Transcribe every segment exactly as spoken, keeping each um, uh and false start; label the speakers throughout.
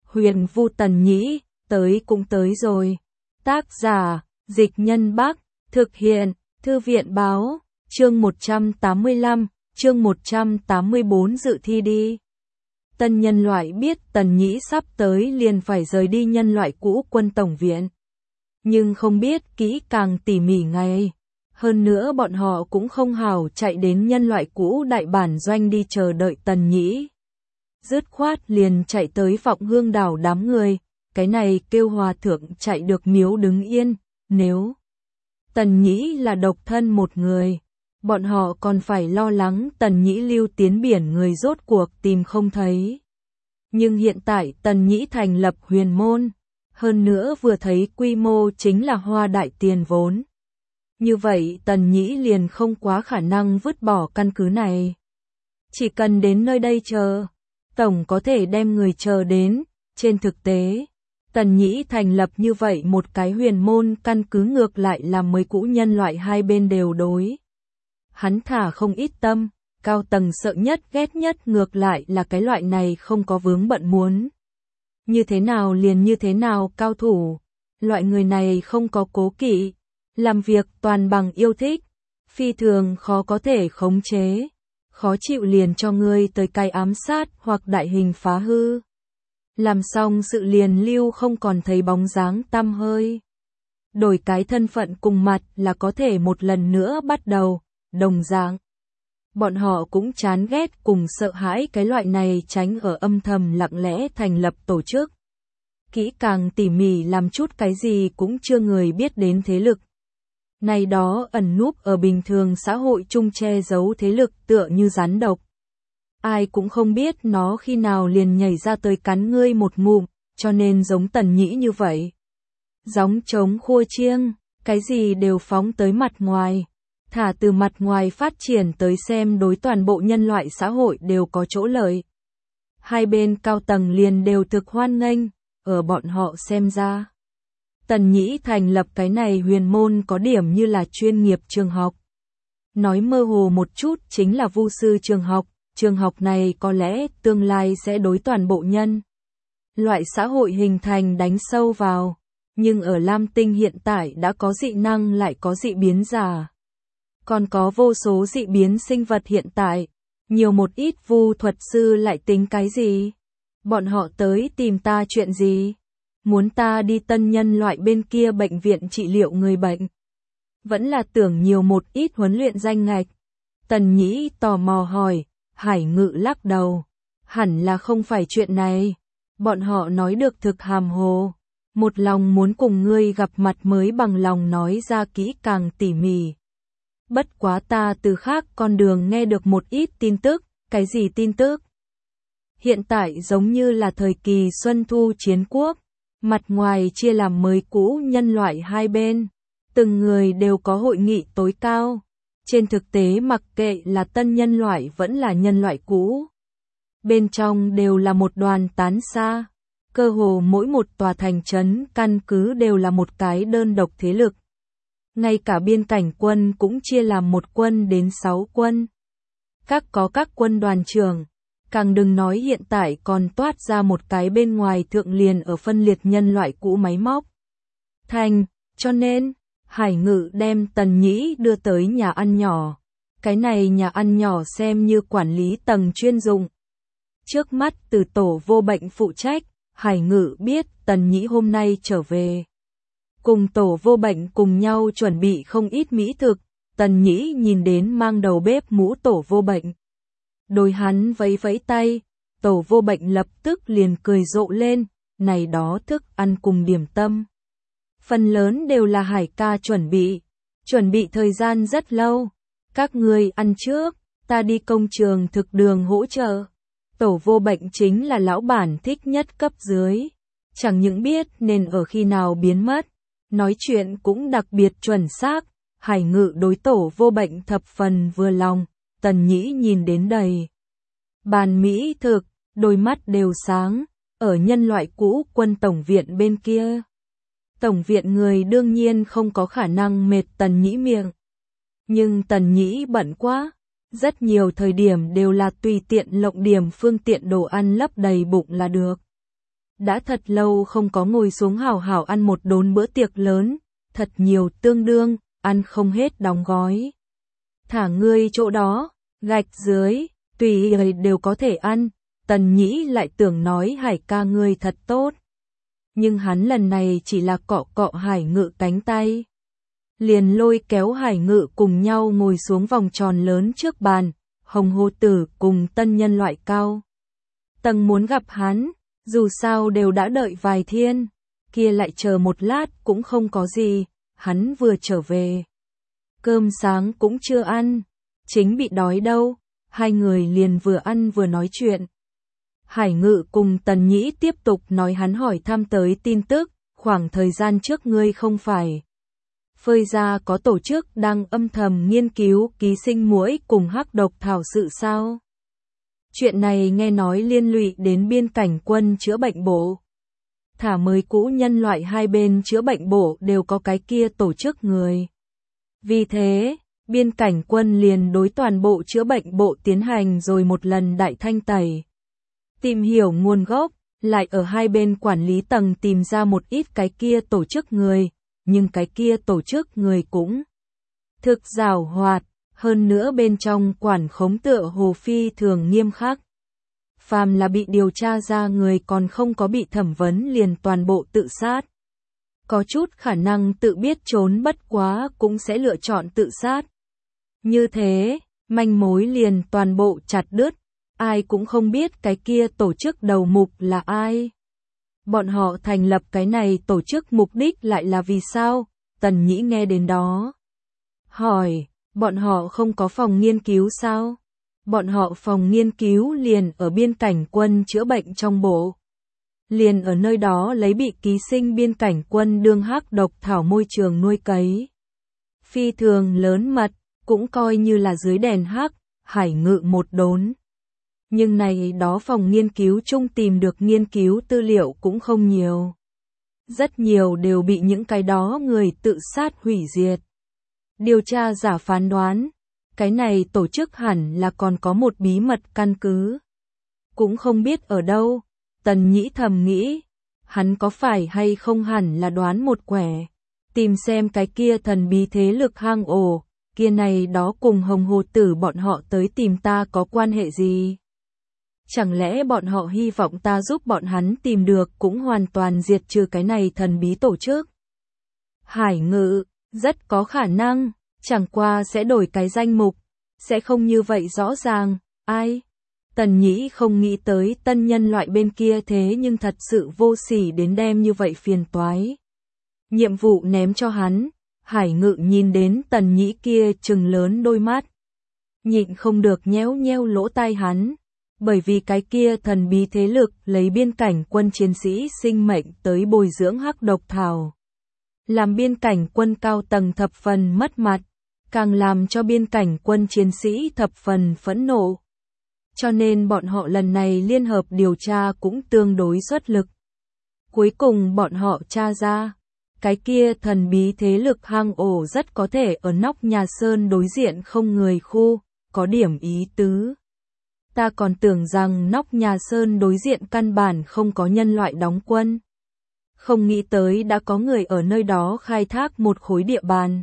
Speaker 1: Huyền Vu Tần Nhĩ, tới cũng tới rồi. Tác giả, Dịch Nhân Bắc, thực hiện, Thư viện Báo, chương một trăm tám mươi lăm, chương một trăm tám mươi bốn dự thi đi. Tân nhân loại biết Tần Nhĩ sắp tới liền phải rời đi nhân loại cũ quân tổng viện. Nhưng không biết kỹ càng tỉ mỉ ngày. Hơn nữa bọn họ cũng không hào chạy đến nhân loại cũ đại bản doanh đi chờ đợi Tần Nhĩ. Dứt khoát liền chạy tới Vọng Hương đảo đám người, cái này kêu hòa thượng chạy được miếu đứng yên, nếu Tần Nhĩ là độc thân một người, bọn họ còn phải lo lắng Tần Nhĩ lưu tiến biển người rốt cuộc tìm không thấy. Nhưng hiện tại Tần Nhĩ thành lập huyền môn, hơn nữa vừa thấy quy mô chính là hoa đại tiền vốn. Như vậy Tần Nhĩ liền không quá khả năng vứt bỏ căn cứ này. Chỉ cần đến nơi đây chờ, tổng có thể đem người chờ đến. Trên thực tế, Tần Nhĩ thành lập như vậy một cái huyền môn căn cứ ngược lại làm mấy cũ nhân loại hai bên đều đối. Hắn thả không ít tâm, cao tầng sợ nhất ghét nhất ngược lại là cái loại này không có vướng bận muốn. Như thế nào liền như thế nào cao thủ, loại người này không có cố kỵ, làm việc toàn bằng yêu thích, phi thường khó có thể khống chế, khó chịu liền cho ngươi tới cái ám sát hoặc đại hình phá hư. Làm xong sự liền lưu không còn thấy bóng dáng tăm hơi. Đổi cái thân phận cùng mặt là có thể một lần nữa bắt đầu, đồng dạng. Bọn họ cũng chán ghét cùng sợ hãi cái loại này tránh ở âm thầm lặng lẽ thành lập tổ chức. Kỹ càng tỉ mỉ làm chút cái gì cũng chưa người biết đến thế lực. Này đó ẩn núp ở bình thường xã hội chung che giấu thế lực tựa như rắn độc. Ai cũng không biết nó khi nào liền nhảy ra tới cắn ngươi một ngụm, cho nên giống Tần Nhĩ như vậy. Gióng trống khua chiêng, cái gì đều phóng tới mặt ngoài. Thả từ mặt ngoài phát triển tới xem đối toàn bộ nhân loại xã hội đều có chỗ lợi. Hai bên cao tầng liền đều thực hoan nghênh, ở bọn họ xem ra. Tần Nhĩ thành lập cái này huyền môn có điểm như là chuyên nghiệp trường học. Nói mơ hồ một chút chính là vu sư trường học, trường học này có lẽ tương lai sẽ đối toàn bộ nhân. Loại xã hội hình thành đánh sâu vào, nhưng ở Lam Tinh hiện tại đã có dị năng lại có dị biến giả. Còn có vô số dị biến sinh vật hiện tại, nhiều một ít vu thuật sư lại tính cái gì? Bọn họ tới tìm ta chuyện gì? Muốn ta đi tân nhân loại bên kia bệnh viện trị liệu người bệnh. Vẫn là tưởng nhiều một ít huấn luyện danh ngạch. Tần Nhĩ tò mò hỏi, Hải Ngự lắc đầu. Hẳn là không phải chuyện này. Bọn họ nói được thực hàm hồ. Một lòng muốn cùng ngươi gặp mặt mới bằng lòng nói ra kỹ càng tỉ mỉ. Bất quá ta từ khác con đường nghe được một ít tin tức. Cái gì tin tức? Hiện tại giống như là thời kỳ Xuân Thu Chiến Quốc. Mặt ngoài chia làm mới cũ nhân loại hai bên, từng người đều có hội nghị tối cao. Trên thực tế mặc kệ là tân nhân loại vẫn là nhân loại cũ, bên trong đều là một đoàn tán xa. Cơ hồ mỗi một tòa thành trấn căn cứ đều là một cái đơn độc thế lực. Ngay cả biên cảnh quân cũng chia làm một quân đến sáu quân. Các có các quân đoàn trưởng. Càng đừng nói hiện tại còn toát ra một cái bên ngoài thượng liền ở phân liệt nhân loại cũ máy móc. Thành, cho nên, Hải Ngự đem Tần Nhĩ đưa tới nhà ăn nhỏ. Cái này nhà ăn nhỏ xem như quản lý tầng chuyên dụng. Trước mắt từ tổ vô bệnh phụ trách, Hải Ngự biết Tần Nhĩ hôm nay trở về. Cùng tổ vô bệnh cùng nhau chuẩn bị không ít mỹ thực, Tần Nhĩ nhìn đến mang đầu bếp mũ tổ vô bệnh. Đôi hắn vẫy vẫy tay, tổ vô bệnh lập tức liền cười rộ lên, này đó thức ăn cùng điểm tâm. Phần lớn đều là Hải ca chuẩn bị, chuẩn bị thời gian rất lâu. Các ngươi ăn trước, ta đi công trường thực đường hỗ trợ. Tổ vô bệnh chính là lão bản thích nhất cấp dưới. Chẳng những biết nên ở khi nào biến mất, nói chuyện cũng đặc biệt chuẩn xác. Hải Ngự đối tổ vô bệnh thập phần vừa lòng. Tần Nhĩ nhìn đến đầy bàn mỹ thực, đôi mắt đều sáng, ở nhân loại cũ quân tổng viện bên kia. Tổng viện người đương nhiên không có khả năng mệt Tần Nhĩ miệng. Nhưng Tần Nhĩ bận quá, rất nhiều thời điểm đều là tùy tiện lộng điểm phương tiện đồ ăn lấp đầy bụng là được. đã thật lâu không có ngồi xuống hảo hảo ăn một đốn bữa tiệc lớn, thật nhiều tương đương, ăn không hết đóng gói. Thả ngươi chỗ đó, gạch dưới, tùy người đều có thể ăn, Tần Nhĩ lại tưởng nói Hải ca ngươi thật tốt. Nhưng hắn lần này chỉ là cọ cọ Hải Ngự cánh tay. Liền lôi kéo Hải Ngự cùng nhau ngồi xuống vòng tròn lớn trước bàn, Hồng Hồ Tử cùng tân nhân loại cao tầng muốn gặp hắn, dù sao đều đã đợi vài thiên, kia lại chờ một lát cũng không có gì, hắn vừa trở về. Cơm sáng cũng chưa ăn, chính bị đói đâu, hai người liền vừa ăn vừa nói chuyện. Hải Ngự cùng Tần Nhĩ tiếp tục nói hắn hỏi thăm tới tin tức, khoảng thời gian trước ngươi không phải phơi ra có tổ chức đang âm thầm nghiên cứu ký sinh muỗi cùng hắc độc thảo sự sao? Chuyện này nghe nói liên lụy đến biên cảnh quân chữa bệnh bộ. Thả mới cũ nhân loại hai bên chữa bệnh bộ đều có cái kia tổ chức người. Vì thế, biên cảnh quân liền đối toàn bộ chữa bệnh bộ tiến hành rồi một lần đại thanh tẩy. Tìm hiểu nguồn gốc, lại ở hai bên quản lý tầng tìm ra một ít cái kia tổ chức người, nhưng cái kia tổ chức người cũng thực giàu hoạt, hơn nữa bên trong quản khống tựa hồ phi thường nghiêm khắc. Phàm là bị điều tra ra người còn không có bị thẩm vấn liền toàn bộ tự sát. Có chút khả năng tự biết trốn bất quá cũng sẽ lựa chọn tự sát. Như thế, manh mối liền toàn bộ chặt đứt, ai cũng không biết cái kia tổ chức đầu mục là ai. Bọn họ thành lập cái này tổ chức mục đích lại là vì sao? Tần Nhĩ nghe đến đó. Hỏi, bọn họ không có phòng nghiên cứu sao? Bọn họ phòng nghiên cứu liền ở biên cảnh quân chữa bệnh trong bộ. Liền ở nơi đó lấy bị ký sinh biên cảnh quân đương hắc độc thảo môi trường nuôi cấy. Phi thường lớn mật, cũng coi như là dưới đèn hắc, Hải Ngự một đốn. Nhưng này đó phòng nghiên cứu chung tìm được nghiên cứu tư liệu cũng không nhiều. Rất nhiều đều bị những cái đó người tự sát hủy diệt. Điều tra giả phán đoán, cái này tổ chức hẳn là còn có một bí mật căn cứ. Cũng không biết ở đâu, Tần Nhĩ thầm nghĩ, hắn có phải hay không hẳn là đoán một quẻ, tìm xem cái kia thần bí thế lực hang ổ, kia này đó cùng Hồng Hồ Tử bọn họ tới tìm ta có quan hệ gì? Chẳng lẽ bọn họ hy vọng ta giúp bọn hắn tìm được cũng hoàn toàn diệt trừ cái này thần bí tổ chức? Hải Ngự, rất có khả năng, chẳng qua sẽ đổi cái danh mục, sẽ không như vậy rõ ràng, ai? Tần Nhĩ không nghĩ tới tân nhân loại bên kia thế nhưng thật sự vô sỉ đến đem như vậy phiền toái. Nhiệm vụ ném cho hắn, Hải Ngự nhìn đến Tần Nhĩ kia trừng lớn đôi mắt. Nhịn không được nhéo nhéo lỗ tai hắn, bởi vì cái kia thần bí thế lực lấy biên cảnh quân chiến sĩ sinh mệnh tới bồi dưỡng hắc độc thảo. Làm biên cảnh quân cao tầng thập phần mất mặt, càng làm cho biên cảnh quân chiến sĩ thập phần phẫn nộ. Cho nên bọn họ lần này liên hợp điều tra cũng tương đối xuất lực. Cuối cùng bọn họ tra ra, cái kia thần bí thế lực hang ổ rất có thể ở nóc nhà sơn đối diện không người khu, có điểm ý tứ. Ta còn tưởng rằng nóc nhà sơn đối diện căn bản không có nhân loại đóng quân. Không nghĩ tới đã có người ở nơi đó khai thác một khối địa bàn.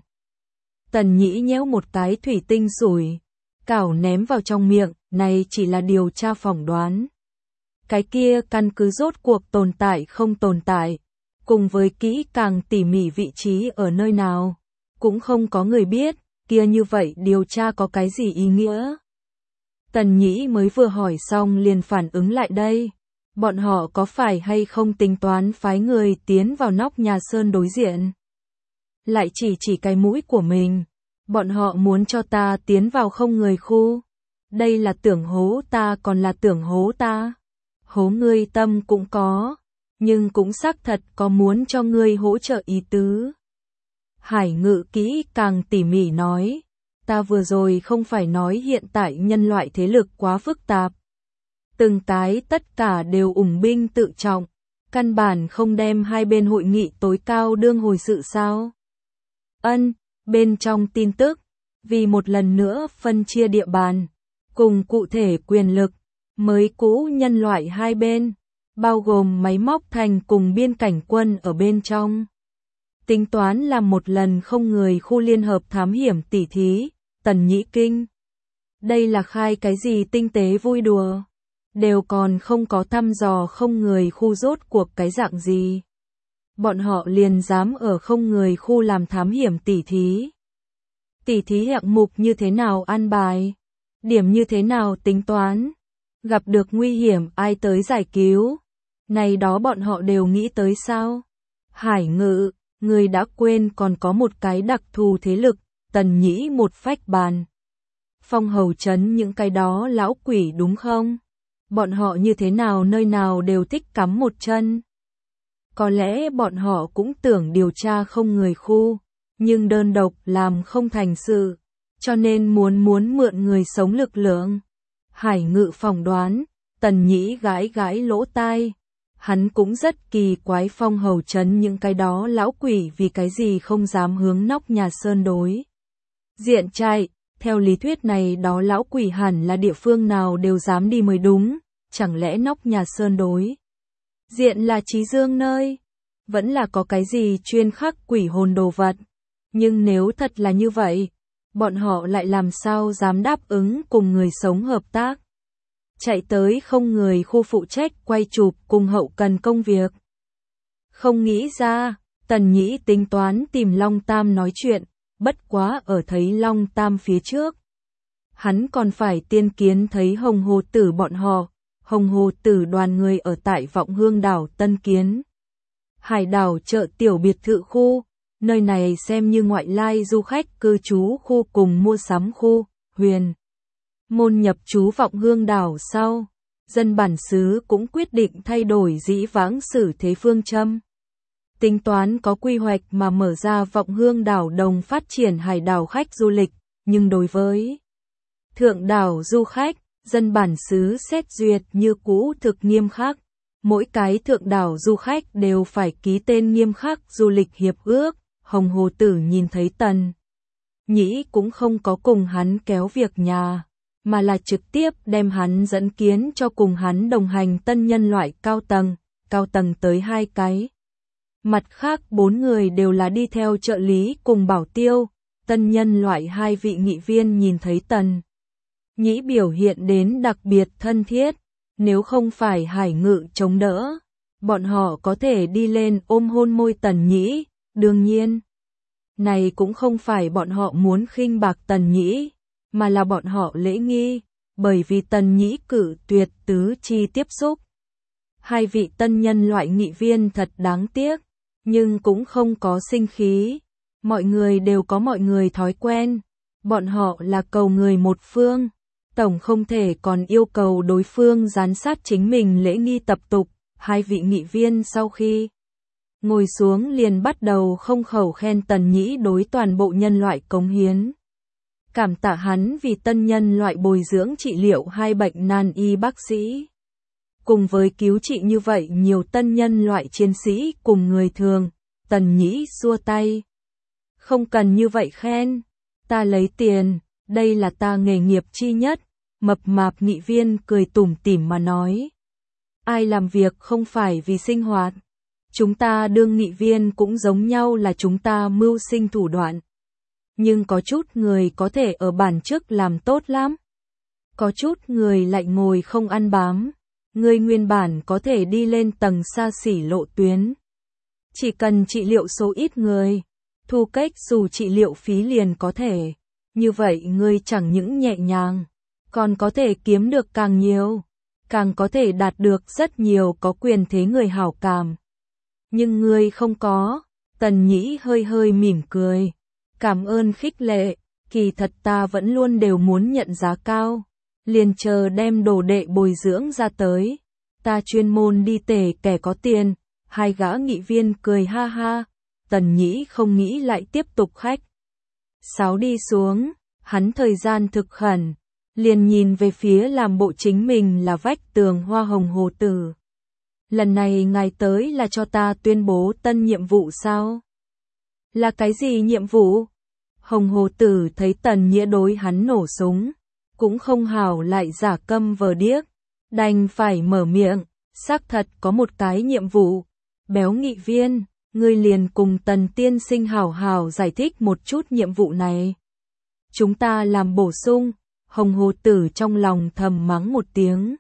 Speaker 1: Tần Nhĩ nhéo một cái thủy tinh sủi, cào ném vào trong miệng, này chỉ là điều tra phỏng đoán. Cái kia căn cứ rốt cuộc tồn tại không tồn tại, cùng với kỹ càng tỉ mỉ vị trí ở nơi nào, cũng không có người biết, kia như vậy điều tra có cái gì ý nghĩa? Tần Nhĩ mới vừa hỏi xong liền phản ứng lại đây, bọn họ có phải hay không tính toán phái người tiến vào nóc nhà sơn đối diện? Lại chỉ chỉ cái mũi của mình, bọn họ muốn cho ta tiến vào không người khu. Đây là tưởng hố ta còn là tưởng hố ta. Hố ngươi tâm cũng có, nhưng cũng xác thật có muốn cho ngươi hỗ trợ ý tứ. Hải Ngự kỹ càng tỉ mỉ nói, ta vừa rồi không phải nói hiện tại nhân loại thế lực quá phức tạp. Từng cái tất cả đều ủng binh tự trọng, căn bản không đem hai bên hội nghị tối cao đương hồi sự sao. Ân, bên trong tin tức, vì một lần nữa phân chia địa bàn, cùng cụ thể quyền lực, mới cũ nhân loại hai bên, bao gồm máy móc thành cùng biên cảnh quân ở bên trong. Tính toán làm một lần không người khu liên hợp thám hiểm tỉ thí, Tần Nhĩ kinh. Đây là khai cái gì tinh tế vui đùa, đều còn không có thăm dò không người khu rốt cuộc cái dạng gì. Bọn họ liền dám ở không người khu làm thám hiểm tỉ thí. Tỉ thí hạng mục như thế nào an bài, điểm như thế nào tính toán, gặp được nguy hiểm ai tới giải cứu, này đó bọn họ đều nghĩ tới sao? Hải Ngự, người đã quên còn có một cái đặc thù thế lực, Tần Nhĩ một phách bàn. Phong Hầu Trấn những cái đó lão quỷ đúng không? Bọn họ như thế nào nơi nào đều thích cắm một chân. Có lẽ bọn họ cũng tưởng điều tra không người khu, nhưng đơn độc làm không thành sự, cho nên muốn muốn mượn người sống lực lượng. Hải Ngự phỏng đoán, Tần Nhĩ gãi gãi lỗ tai. Hắn cũng rất kỳ quái Phong Hầu Trấn những cái đó lão quỷ vì cái gì không dám hướng nóc nhà sơn đối diện chạy. Theo lý thuyết này đó lão quỷ hẳn là địa phương nào đều dám đi mới đúng, chẳng lẽ nóc nhà sơn đối diện là Chí Dương nơi, vẫn là có cái gì chuyên khắc quỷ hồn đồ vật. Nhưng nếu thật là như vậy, bọn họ lại làm sao dám đáp ứng cùng người sống hợp tác. Chạy tới không người khu phụ trách quay chụp cùng hậu cần công việc. Không nghĩ ra, Tần Nhĩ tính toán tìm Long Tam nói chuyện, bất quá ở thấy Long Tam phía trước. Hắn còn phải tiên kiến thấy Hồng Hồ Tử bọn họ, Hồng Hồ Tử đoàn người ở tại Vọng Hương đảo Tân Kiến. Hải đảo chợ tiểu biệt thự khu, nơi này xem như ngoại lai du khách cư trú khu cùng mua sắm khu, huyền. Môn nhập trú Vọng Hương đảo sau, dân bản xứ cũng quyết định thay đổi dĩ vãng xử thế phương châm. Tính toán có quy hoạch mà mở ra Vọng Hương đảo đồng phát triển hải đảo khách du lịch, nhưng đối với thượng đảo du khách, dân bản xứ xét duyệt như cũ thực nghiêm khắc. Mỗi cái thượng đảo du khách đều phải ký tên nghiêm khắc du lịch hiệp ước. Hồng Hồ Tử nhìn thấy Tần Nhĩ cũng không có cùng hắn kéo việc nhà, mà là trực tiếp đem hắn dẫn kiến cho cùng hắn đồng hành tân nhân loại cao tầng, cao tầng tới hai cái. Mặt khác bốn người đều là đi theo trợ lý cùng bảo tiêu, tân nhân loại hai vị nghị viên nhìn thấy Tần Nhĩ biểu hiện đến đặc biệt thân thiết, nếu không phải Hải Ngự chống đỡ, bọn họ có thể đi lên ôm hôn môi Tần Nhĩ, đương nhiên. Này cũng không phải bọn họ muốn khinh bạc Tần Nhĩ, mà là bọn họ lễ nghi, bởi vì Tần Nhĩ cử tuyệt tứ chi tiếp xúc. Hai vị tân nhân loại nghị viên thật đáng tiếc, nhưng cũng không có sinh khí. Mọi người đều có mọi người thói quen, bọn họ là cầu người một phương, tổng không thể còn yêu cầu đối phương giám sát chính mình lễ nghi tập tục. Hai vị nghị viên sau khi ngồi xuống liền bắt đầu không khẩu khen Tần Nhĩ đối toàn bộ nhân loại cống hiến. Cảm tạ hắn vì tân nhân loại bồi dưỡng trị liệu hai bệnh nan y bác sĩ. Cùng với cứu trị như vậy nhiều tân nhân loại chiến sĩ cùng người thường, Tần Nhĩ xua tay. Không cần như vậy khen, ta lấy tiền, đây là ta nghề nghiệp chi nhất, mập mạp nghị viên cười tủm tỉm mà nói. Ai làm việc không phải vì sinh hoạt. Chúng ta đương nghị viên cũng giống nhau là chúng ta mưu sinh thủ đoạn. Nhưng có chút người có thể ở bản trước làm tốt lắm. Có chút người lại ngồi không ăn bám. Người nguyên bản có thể đi lên tầng xa xỉ lộ tuyến. Chỉ cần trị liệu số ít người, thu cách dù trị liệu phí liền có thể. Như vậy người chẳng những nhẹ nhàng, còn có thể kiếm được càng nhiều, càng có thể đạt được rất nhiều có quyền thế người hảo cảm. Nhưng người không có, Tần Nhĩ hơi hơi mỉm cười. Cảm ơn khích lệ, kỳ thật ta vẫn luôn đều muốn nhận giá cao. Liền chờ đem đồ đệ bồi dưỡng ra tới. Ta chuyên môn đi tể kẻ có tiền. Hai gã nghị viên cười ha ha. Tần Nhĩ không nghĩ lại tiếp tục khách sáo đi xuống. Hắn thời gian thực khẩn. Liền nhìn về phía làm bộ chính mình là vách tường Hoa Hồng Hồ Tử. Lần này ngài tới là cho ta tuyên bố tân nhiệm vụ sao? Là cái gì nhiệm vụ? Hồng Hồ Tử thấy Tần Nhĩ đối hắn nổ súng, cũng không hảo lại giả câm vờ điếc, đành phải mở miệng, xác thật có một cái nhiệm vụ. Béo nghị viên, ngươi liền cùng Tần tiên sinh hảo hảo giải thích một chút nhiệm vụ này. Chúng ta làm bổ sung, Hồng Hồ Tử trong lòng thầm mắng một tiếng.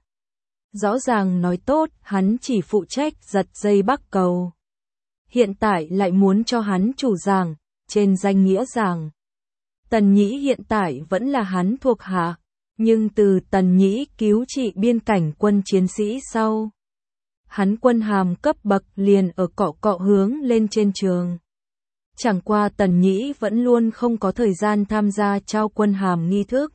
Speaker 1: Rõ ràng nói tốt, hắn chỉ phụ trách giật dây bắc cầu. Hiện tại lại muốn cho hắn chủ giảng, trên danh nghĩa giảng. Tần Nhĩ hiện tại vẫn là hắn thuộc hạ, nhưng từ Tần Nhĩ cứu trị biên cảnh quân chiến sĩ sau, hắn quân hàm cấp bậc liền ở cọ cọ hướng lên trên trường. Chẳng qua Tần Nhĩ vẫn luôn không có thời gian tham gia trao quân hàm nghi thức.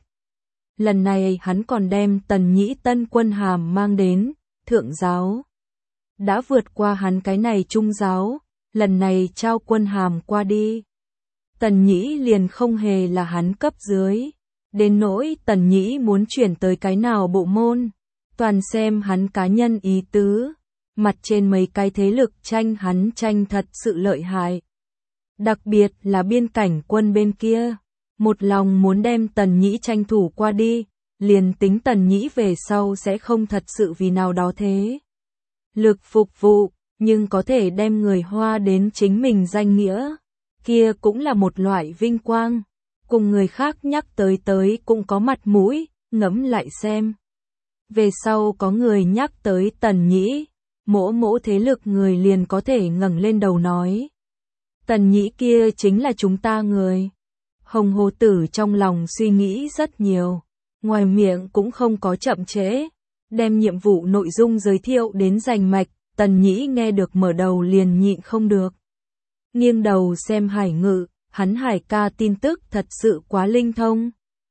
Speaker 1: Lần này hắn còn đem Tần Nhĩ tân quân hàm mang đến, thượng giáo. Đã vượt qua hắn cái này trung giáo, lần này trao quân hàm qua đi. Tần Nhĩ liền không hề là hắn cấp dưới. Đến nỗi Tần Nhĩ muốn chuyển tới cái nào bộ môn, toàn xem hắn cá nhân ý tứ. Mặt trên mấy cái thế lực tranh hắn tranh thật sự lợi hại. Đặc biệt là biên cảnh quân bên kia, một lòng muốn đem Tần Nhĩ tranh thủ qua đi, liền tính Tần Nhĩ về sau sẽ không thật sự vì nào đó thế lực phục vụ, nhưng có thể đem người Hoa đến chính mình danh nghĩa, kia cũng là một loại vinh quang, cùng người khác nhắc tới tới cũng có mặt mũi, ngẫm lại xem. Về sau có người nhắc tới Tần Nhĩ, mỗ mỗ thế lực người liền có thể ngẩng lên đầu nói. Tần Nhĩ kia chính là chúng ta người. Hồng Hồ Tử trong lòng suy nghĩ rất nhiều, ngoài miệng cũng không có chậm trễ, đem nhiệm vụ nội dung giới thiệu đến rành mạch, Tần Nhĩ nghe được mở đầu liền nhịn không được. Nghiêng đầu xem Hải Ngự, hắn Hải ca tin tức thật sự quá linh thông.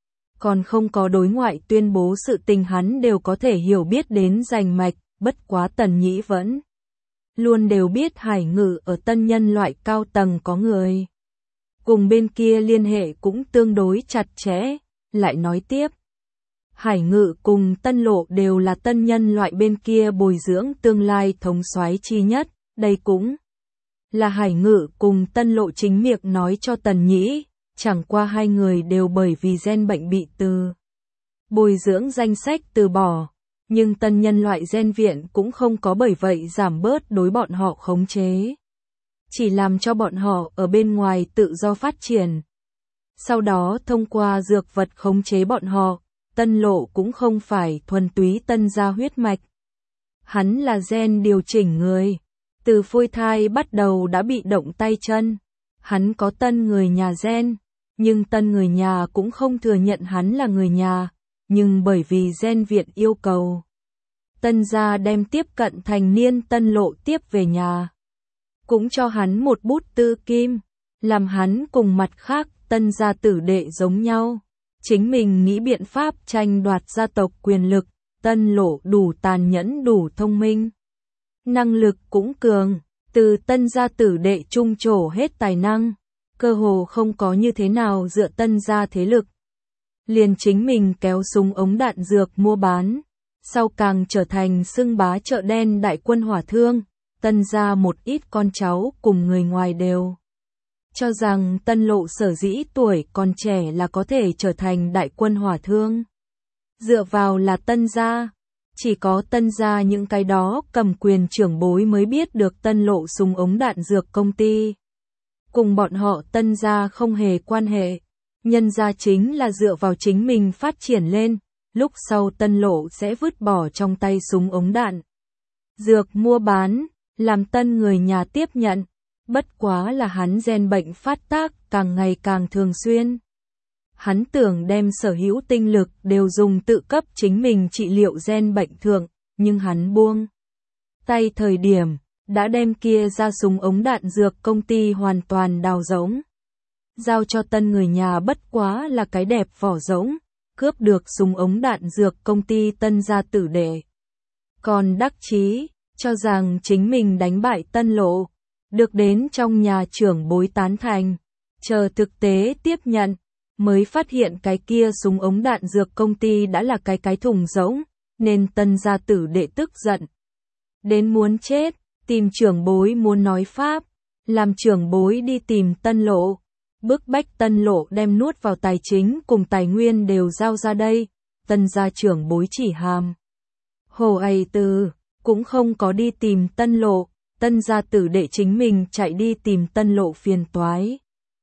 Speaker 1: Còn không có đối ngoại tuyên bố sự tình hắn đều có thể hiểu biết đến rành mạch, bất quá Tần Nhĩ vẫn luôn đều biết Hải Ngự ở tân nhân loại cao tầng có người. Cùng bên kia liên hệ cũng tương đối chặt chẽ, lại nói tiếp. Hải Ngự cùng Tân Lộ đều là tân nhân loại bên kia bồi dưỡng tương lai thống soái chi nhất, đây cũng là Hải Ngự cùng Tân Lộ chính miệng nói cho Tần Nhĩ, chẳng qua hai người đều bởi vì gen bệnh bị từ bồi dưỡng danh sách từ bỏ, nhưng tân nhân loại gen viện cũng không có bởi vậy giảm bớt đối bọn họ khống chế, chỉ làm cho bọn họ ở bên ngoài tự do phát triển. Sau đó thông qua dược vật khống chế bọn họ, Tân Lộ cũng không phải thuần túy tân gia huyết mạch. Hắn là gen điều chỉnh người, từ phôi thai bắt đầu đã bị động tay chân. Hắn có tân người nhà gen, nhưng tân người nhà cũng không thừa nhận hắn là người nhà, nhưng bởi vì gen viện yêu cầu, tân gia đem tiếp cận thành niên Tân Lộ tiếp về nhà, cũng cho hắn một bút tư kim, làm hắn cùng mặt khác tân gia tử đệ giống nhau, chính mình nghĩ biện pháp tranh đoạt gia tộc quyền lực. Tân Lộ đủ tàn nhẫn đủ thông minh, năng lực cũng cường, từ tân gia tử đệ trung trổ hết tài năng, cơ hồ không có như thế nào dựa tân gia thế lực. Liền chính mình kéo súng ống đạn dược mua bán, sau càng trở thành xưng bá chợ đen đại quân hỏa thương. Tân gia một ít con cháu cùng người ngoài đều cho rằng Tân Lộ sở dĩ tuổi còn trẻ là có thể trở thành đại quân hỏa thương. Dựa vào là tân gia, chỉ có tân gia những cái đó cầm quyền trưởng bối mới biết được Tân Lộ súng ống đạn dược công ty. Cùng bọn họ tân gia không hề quan hệ, nhân gia chính là dựa vào chính mình phát triển lên, lúc sau Tân Lộ sẽ vứt bỏ trong tay súng ống đạn dược mua bán, làm tân người nhà tiếp nhận, bất quá là hắn gen bệnh phát tác càng ngày càng thường xuyên. Hắn tưởng đem sở hữu tinh lực đều dùng tự cấp chính mình trị liệu gen bệnh thượng, nhưng hắn buông tay thời điểm, đã đem kia ra súng ống đạn dược công ty hoàn toàn đào rỗng. Giao cho tân người nhà bất quá là cái đẹp vỏ rỗng, cướp được súng ống đạn dược công ty tân gia tử đệ. Còn đắc chí, cho rằng chính mình đánh bại Tân Lộ, được đến trong nhà trưởng bối tán thành, chờ thực tế tiếp nhận, mới phát hiện cái kia súng ống đạn dược công ty đã là cái cái thùng rỗng, nên tân gia tử đệ tức giận. Đến muốn chết, tìm trưởng bối muốn nói pháp, làm trưởng bối đi tìm Tân Lộ, bức bách Tân Lộ đem nuốt vào tài chính cùng tài nguyên đều giao ra đây, tân gia trưởng bối chỉ hàm. Hồ ầy từ, cũng không có đi tìm Tân Lộ, Tân gia tử đệ chính mình chạy đi tìm Tân Lộ phiền toái.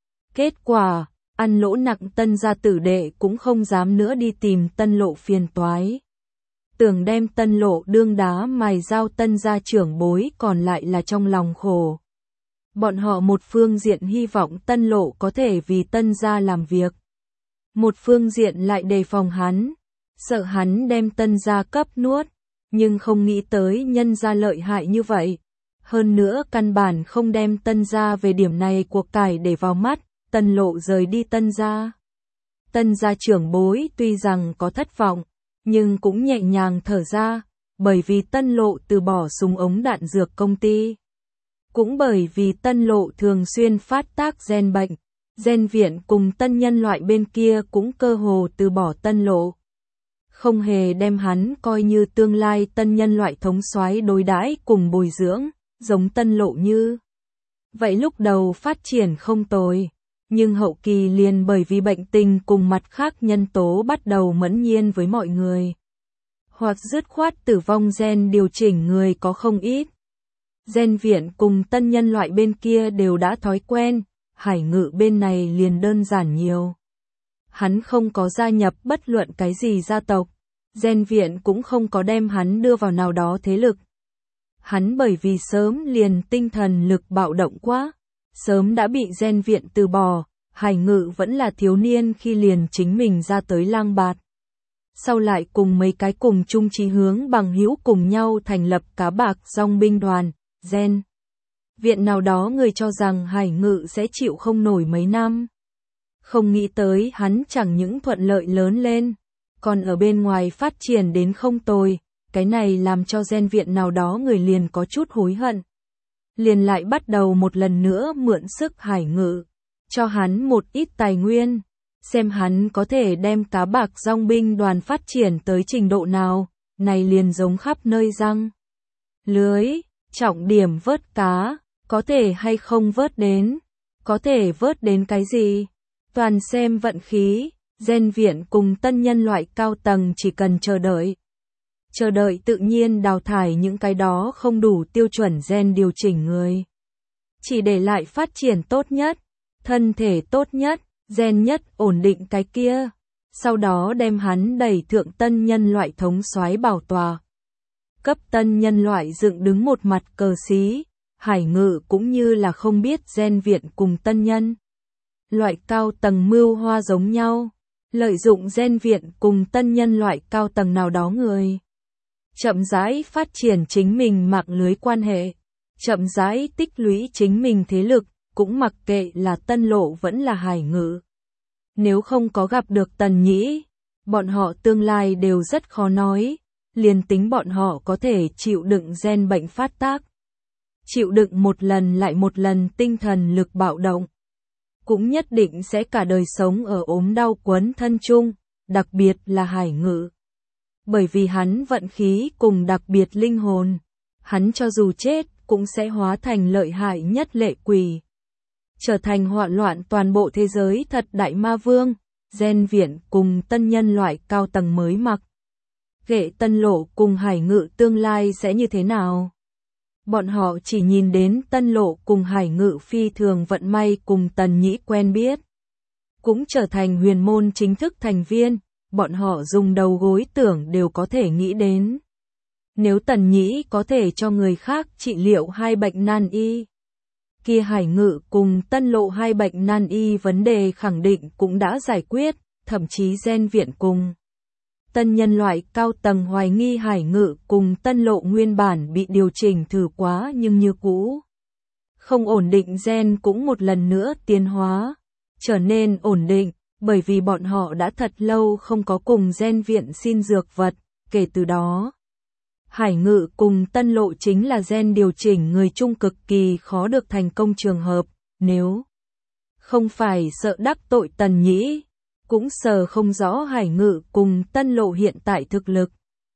Speaker 1: Kết quả, ăn lỗ nặng Tân gia tử đệ cũng không dám nữa đi tìm Tân Lộ phiền toái. Tưởng đem Tân Lộ đương đá mài dao Tân gia trưởng bối còn lại là trong lòng khổ. Bọn họ một phương diện hy vọng Tân Lộ có thể vì Tân gia làm việc. Một phương diện lại đề phòng hắn, sợ hắn đem Tân gia cấp nuốt, nhưng không nghĩ tới nhân gia lợi hại như vậy. Hơn nữa căn bản không đem Tân gia về điểm này cuộc cải để vào mắt, Tân Lộ rời đi Tân gia. Tân gia trưởng bối tuy rằng có thất vọng, nhưng cũng nhẹ nhàng thở ra, bởi vì Tân Lộ từ bỏ súng ống đạn dược công ty. Cũng bởi vì Tân Lộ thường xuyên phát tác gen bệnh, gen viện cùng Tân Nhân Loại bên kia cũng cơ hồ từ bỏ Tân Lộ. Không hề đem hắn coi như tương lai Tân Nhân Loại thống soái đối đãi cùng bồi dưỡng, giống Tân Lộ như. Vậy lúc đầu phát triển không tồi, nhưng hậu kỳ liền bởi vì bệnh tình cùng mặt khác nhân tố bắt đầu mẫn nhiên với mọi người. Hoặc dứt khoát tử vong gen điều chỉnh người có không ít. Gen viện cùng Tân Nhân Loại bên kia đều đã thói quen, Hải Ngự bên này liền đơn giản nhiều. Hắn không có gia nhập bất luận cái gì gia tộc, gen viện cũng không có đem hắn đưa vào nào đó thế lực. Hắn bởi vì sớm liền tinh thần lực bạo động quá, sớm đã bị gen viện từ bỏ, Hải Ngự vẫn là thiếu niên khi liền chính mình ra tới lang bạt. Sau lại cùng mấy cái cùng chung chí hướng bằng hữu cùng nhau thành lập cá bạc dòng binh đoàn, gen viện nào đó người cho rằng Hải Ngự sẽ chịu không nổi mấy năm. Không nghĩ tới hắn chẳng những thuận lợi lớn lên, còn ở bên ngoài phát triển đến không tồi, cái này làm cho gen viện nào đó người liền có chút hối hận. Liền lại bắt đầu một lần nữa mượn sức Hải Ngự, cho hắn một ít tài nguyên, xem hắn có thể đem cá bạc dòng binh đoàn phát triển tới trình độ nào, này liền giống khắp nơi răng. Lưới, trọng điểm vớt cá, có thể hay không vớt đến, có thể vớt đến cái gì, toàn xem vận khí, gen viện cùng Tân Nhân Loại cao tầng chỉ cần chờ đợi. Chờ đợi tự nhiên đào thải những cái đó không đủ tiêu chuẩn gen điều chỉnh người. Chỉ để lại phát triển tốt nhất, thân thể tốt nhất, gen nhất ổn định cái kia. Sau đó đem hắn đẩy thượng Tân Nhân Loại thống soái bảo tòa. Cấp Tân Nhân Loại dựng đứng một mặt cờ xí, Hải Ngự cũng như là không biết gen viện cùng Tân Nhân Loại cao tầng mưu hoa giống nhau, lợi dụng gen viện cùng Tân Nhân Loại cao tầng nào đó người. Chậm rãi phát triển chính mình mạng lưới quan hệ, chậm rãi tích lũy chính mình thế lực, cũng mặc kệ là Tân Lộ vẫn là Hải Ngự. Nếu không có gặp được Tần Nhĩ, bọn họ tương lai đều rất khó nói, liền tính bọn họ có thể chịu đựng gen bệnh phát tác. Chịu đựng một lần lại một lần tinh thần lực bạo động. Cũng nhất định sẽ cả đời sống ở ốm đau quấn thân chung, đặc biệt là Hải Ngự. Bởi vì hắn vận khí cùng đặc biệt linh hồn, hắn cho dù chết cũng sẽ hóa thành lợi hại nhất lệ quỷ. Trở thành hoạn loạn toàn bộ thế giới thật đại ma vương, gen viện cùng Tân Nhân Loại cao tầng mới mặc. Kệ Tân Lộ cùng Hải Ngự tương lai sẽ như thế nào? Bọn họ chỉ nhìn đến Tân Lộ cùng Hải Ngự phi thường vận may cùng Tần Nhĩ quen biết. Cũng trở thành huyền môn chính thức thành viên, bọn họ dùng đầu gối tưởng đều có thể nghĩ đến. Nếu Tần Nhĩ có thể cho người khác trị liệu hai bệnh nan y, kia Hải Ngự cùng Tân Lộ hai bệnh nan y vấn đề khẳng định cũng đã giải quyết, thậm chí gen viện cùng Tân Nhân Loại cao tầng hoài nghi Hải Ngự cùng Tân Lộ nguyên bản bị điều chỉnh thử quá nhưng như cũ. Không ổn định gen cũng một lần nữa tiến hóa, trở nên ổn định, bởi vì bọn họ đã thật lâu không có cùng gen viện xin dược vật, kể từ đó. Hải Ngự cùng Tân Lộ chính là gen điều chỉnh người chung cực kỳ khó được thành công trường hợp, nếu không phải sợ đắc tội Tần Nhĩ, cũng sờ không rõ Hải Ngự cùng Tân Lộ hiện tại thực lực.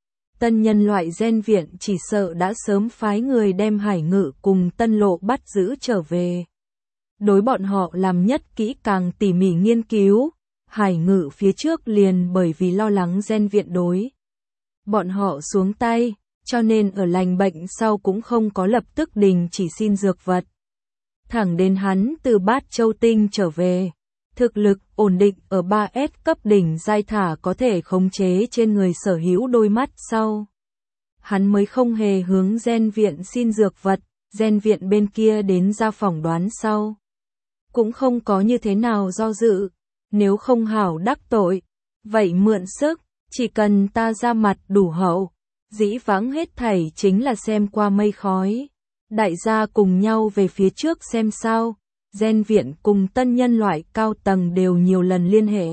Speaker 1: Tân Nhân Loại gen viện chỉ sợ đã sớm phái người đem Hải Ngự cùng Tân Lộ bắt giữ trở về. Đối bọn họ làm nhất kỹ càng tỉ mỉ nghiên cứu, Hải Ngự phía trước liền bởi vì lo lắng gen viện đối bọn họ xuống tay, cho nên ở lành bệnh sau cũng không có lập tức đình chỉ xin dược vật. Thẳng đến hắn từ Bát Châu Tinh trở về, thực lực ổn định ở ba S cấp đỉnh giai thả có thể khống chế trên người sở hữu đôi mắt sau. Hắn mới không hề hướng gen viện xin dược vật, gen viện bên kia đến ra phỏng đoán sau. Cũng không có như thế nào do dự, nếu không hảo đắc tội, vậy mượn sức, chỉ cần ta ra mặt đủ hậu, dĩ vãng hết thảy chính là xem qua mây khói. Đại gia cùng nhau về phía trước xem sao, gen viện cùng tân nhân loại cao tầng đều nhiều lần liên hệ.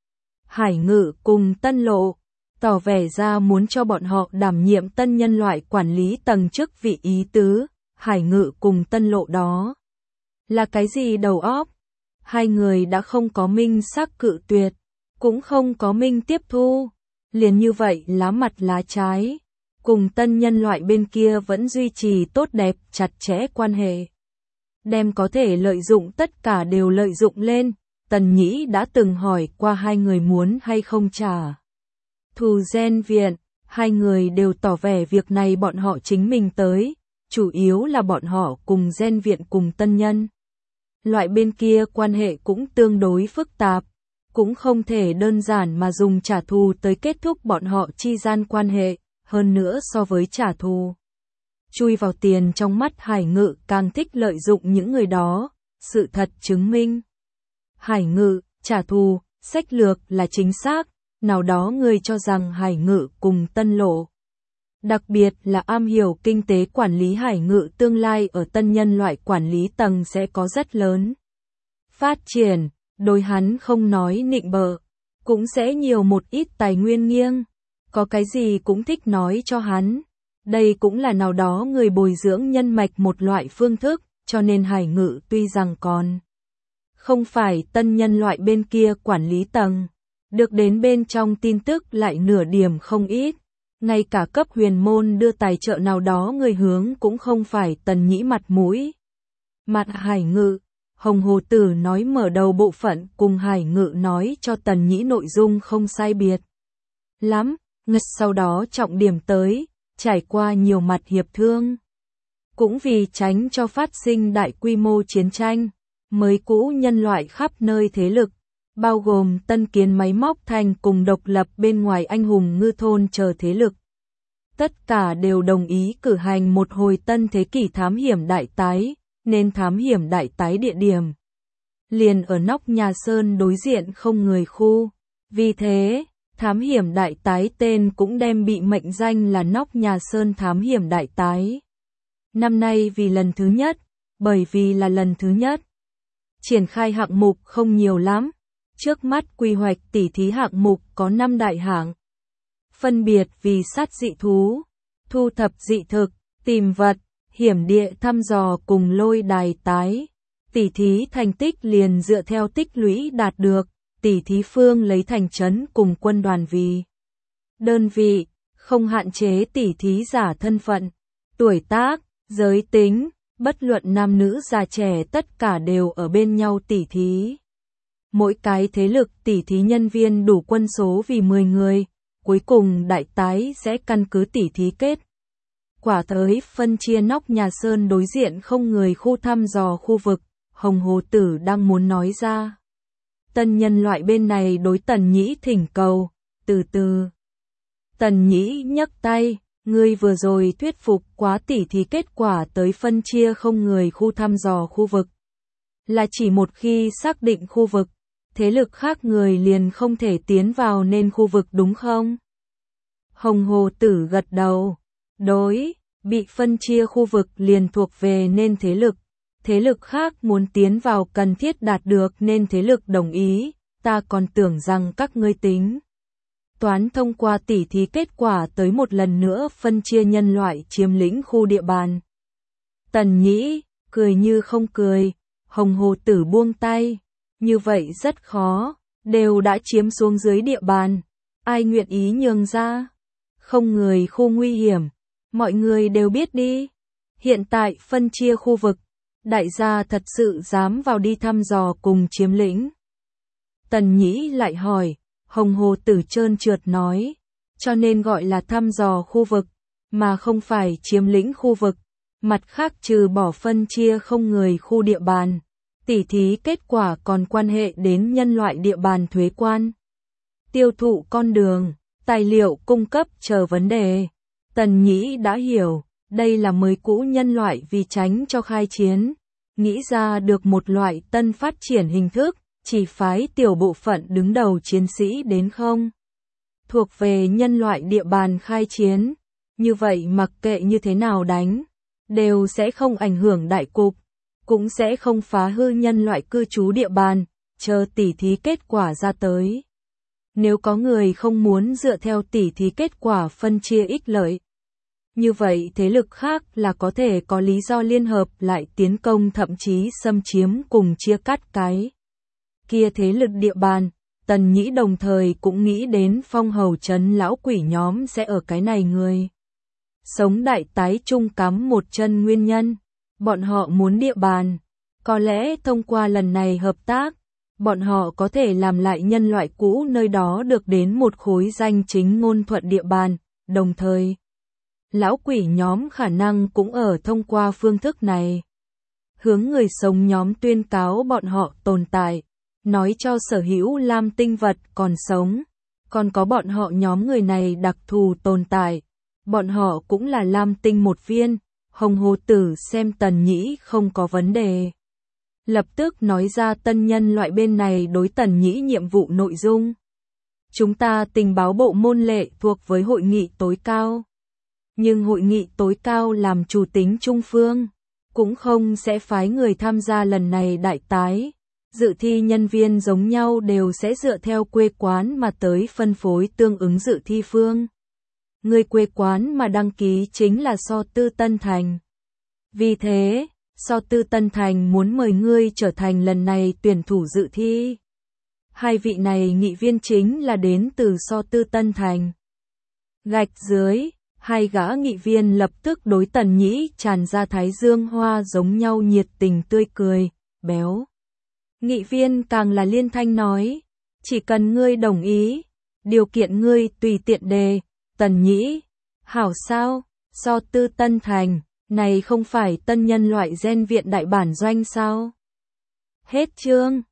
Speaker 1: Hải Ngự cùng Tân Lộ, tỏ vẻ ra muốn cho bọn họ đảm nhiệm tân nhân loại quản lý tầng chức vị ý tứ, Hải Ngự cùng Tân Lộ đó. Là cái gì đầu óc? Hai người đã không có minh xác cự tuyệt, cũng không có minh tiếp thu, liền như vậy lá mặt lá trái. Cùng tân nhân loại bên kia vẫn duy trì tốt đẹp, chặt chẽ quan hệ. Đem có thể lợi dụng tất cả đều lợi dụng lên, Tần Nhĩ đã từng hỏi qua hai người muốn hay không trả thù gen viện, hai người đều tỏ vẻ việc này bọn họ chính mình tới, chủ yếu là bọn họ cùng gen viện cùng tân nhân. Loại bên kia quan hệ cũng tương đối phức tạp, cũng không thể đơn giản mà dùng trả thù tới kết thúc bọn họ chi gian quan hệ. Hơn nữa so với trả thù, chui vào tiền trong mắt Hải Ngự càng thích lợi dụng những người đó, sự thật chứng minh. Hải Ngự, trả thù, sách lược là chính xác, nào đó người cho rằng Hải Ngự cùng Tân Lộ. Đặc biệt là am hiểu kinh tế quản lý Hải Ngự tương lai ở tân nhân loại quản lý tầng sẽ có rất lớn phát triển, đối hắn không nói nịnh bợ, cũng sẽ nhiều một ít tài nguyên nghiêng. Có cái gì cũng thích nói cho hắn. Đây cũng là nào đó người bồi dưỡng nhân mạch một loại phương thức, cho nên Hải Ngự tuy rằng còn không phải tân nhân loại bên kia quản lý tầng, được đến bên trong tin tức lại nửa điểm không ít. Ngay cả cấp huyền môn đưa tài trợ nào đó người hướng cũng không phải Tần Nhĩ mặt mũi. Mặt Hải Ngự, Hồng Hồ Tử nói mở đầu bộ phận cùng Hải Ngự nói cho Tần Nhĩ nội dung không sai biệt lắm. Ngất sau đó trọng điểm tới, trải qua nhiều mặt hiệp thương. Cũng vì tránh cho phát sinh đại quy mô chiến tranh, mới cũ nhân loại khắp nơi thế lực, bao gồm tân kiến máy móc thành cùng độc lập bên ngoài anh hùng ngư thôn chờ thế lực. Tất cả đều đồng ý cử hành một hồi tân thế kỷ thám hiểm đại tái, nên thám hiểm đại tái địa điểm. Liền ở nóc nhà Sơn đối diện không người khu, vì thế... Thám hiểm đại tái tên cũng đem bị mệnh danh là nóc nhà Sơn thám hiểm đại tái. Năm nay vì lần thứ nhất, bởi vì là lần thứ nhất. Triển khai hạng mục không nhiều lắm. Trước mắt quy hoạch tỉ thí hạng mục có năm đại hạng. Phân biệt vì sát dị thú, thu thập dị thực, tìm vật, hiểm địa thăm dò cùng lôi đài tái. Tỉ thí thành tích liền dựa theo tích lũy đạt được. Tỷ thí phương lấy thành trấn cùng quân đoàn vì đơn vị, không hạn chế tỷ thí giả thân phận, tuổi tác, giới tính, bất luận nam nữ già trẻ tất cả đều ở bên nhau tỷ thí. Mỗi cái thế lực tỷ thí nhân viên đủ quân số vì mười người, cuối cùng đại tái sẽ căn cứ tỷ thí kết. Quả tới phân chia nóc nhà Sơn đối diện không người khu thăm dò khu vực, Hồng Hồ Tử đang muốn nói ra. Tân nhân loại bên này đối Tần Nhĩ thỉnh cầu, từ từ. Tần Nhĩ nhấc tay, ngươi vừa rồi thuyết phục quá tỉ thì kết quả tới phân chia không người khu thăm dò khu vực. Là chỉ một khi xác định khu vực, thế lực khác người liền không thể tiến vào nên khu vực đúng không? Hồng Hồ Tử gật đầu, đối, bị phân chia khu vực liền thuộc về nên thế lực. Thế lực khác muốn tiến vào cần thiết đạt được nên thế lực đồng ý, ta còn tưởng rằng các ngươi tính. Toán thông qua tỉ thí kết quả tới một lần nữa phân chia nhân loại chiếm lĩnh khu địa bàn. Tần Nhĩ, cười như không cười, Hồng Hồ Tử buông tay, như vậy rất khó, đều đã chiếm xuống dưới địa bàn, ai nguyện ý nhường ra? Không người khu nguy hiểm, mọi người đều biết đi. Hiện tại phân chia khu vực, đại gia thật sự dám vào đi thăm dò cùng chiếm lĩnh. Tần Nhĩ lại hỏi, Hồng Hồ Tử trơn trượt nói, cho nên gọi là thăm dò khu vực, mà không phải chiếm lĩnh khu vực. Mặt khác trừ bỏ phân chia không người khu địa bàn, tỉ thí kết quả còn quan hệ đến nhân loại địa bàn thuế quan, tiêu thụ con đường, tài liệu cung cấp chờ vấn đề. Tần Nhĩ đã hiểu, đây là mới cũ nhân loại vì tránh cho khai chiến, nghĩ ra được một loại tân phát triển hình thức, chỉ phái tiểu bộ phận đứng đầu chiến sĩ đến không thuộc về nhân loại địa bàn khai chiến. Như vậy mặc kệ như thế nào đánh, đều sẽ không ảnh hưởng đại cục, cũng sẽ không phá hư nhân loại cư trú địa bàn, chờ tỉ thí kết quả ra tới. Nếu có người không muốn dựa theo tỉ thí kết quả phân chia ích lợi, như vậy thế lực khác là có thể có lý do liên hợp lại tiến công, thậm chí xâm chiếm cùng chia cắt cái kia thế lực địa bàn. Tần Nhĩ đồng thời cũng nghĩ đến Phong Hầu trấn lão quỷ nhóm sẽ ở cái này người sống đại tái chung cắm một chân nguyên nhân. Bọn họ muốn địa bàn, có lẽ thông qua lần này hợp tác, bọn họ có thể làm lại nhân loại cũ nơi đó được đến một khối danh chính ngôn thuận địa bàn, đồng thời lão quỷ nhóm khả năng cũng ở thông qua phương thức này hướng người sống nhóm tuyên cáo bọn họ tồn tại, nói cho sở hữu lam tinh vật còn sống, còn có bọn họ nhóm người này đặc thù tồn tại, bọn họ cũng là lam tinh một viên. Hồng Hồ Tử xem Tần Nhĩ không có vấn đề, lập tức nói ra tân nhân loại bên này đối Tần Nhĩ nhiệm vụ nội dung. Chúng ta tình báo bộ môn lệ thuộc với hội nghị tối cao, nhưng hội nghị tối cao làm chủ tính trung phương, cũng không sẽ phái người tham gia lần này đại tái. Dự thi nhân viên giống nhau đều sẽ dựa theo quê quán mà tới phân phối tương ứng dự thi phương. Người quê quán mà đăng ký chính là So Tư Tân Thành. Vì thế, So Tư Tân Thành muốn mời ngươi trở thành lần này tuyển thủ dự thi. Hai vị này nghị viên chính là đến từ So Tư Tân Thành. Gạch dưới, hai gã nghị viên lập tức đối Tần Nhĩ tràn ra thái dương hoa giống nhau nhiệt tình tươi cười, béo. Nghị viên càng là liên thanh nói, chỉ cần ngươi đồng ý, điều kiện ngươi tùy tiện đề. Tần Nhĩ, hảo sao, So Tư Tân Thành, này không phải tân nhân loại gen viện đại bản doanh sao? Hết chương.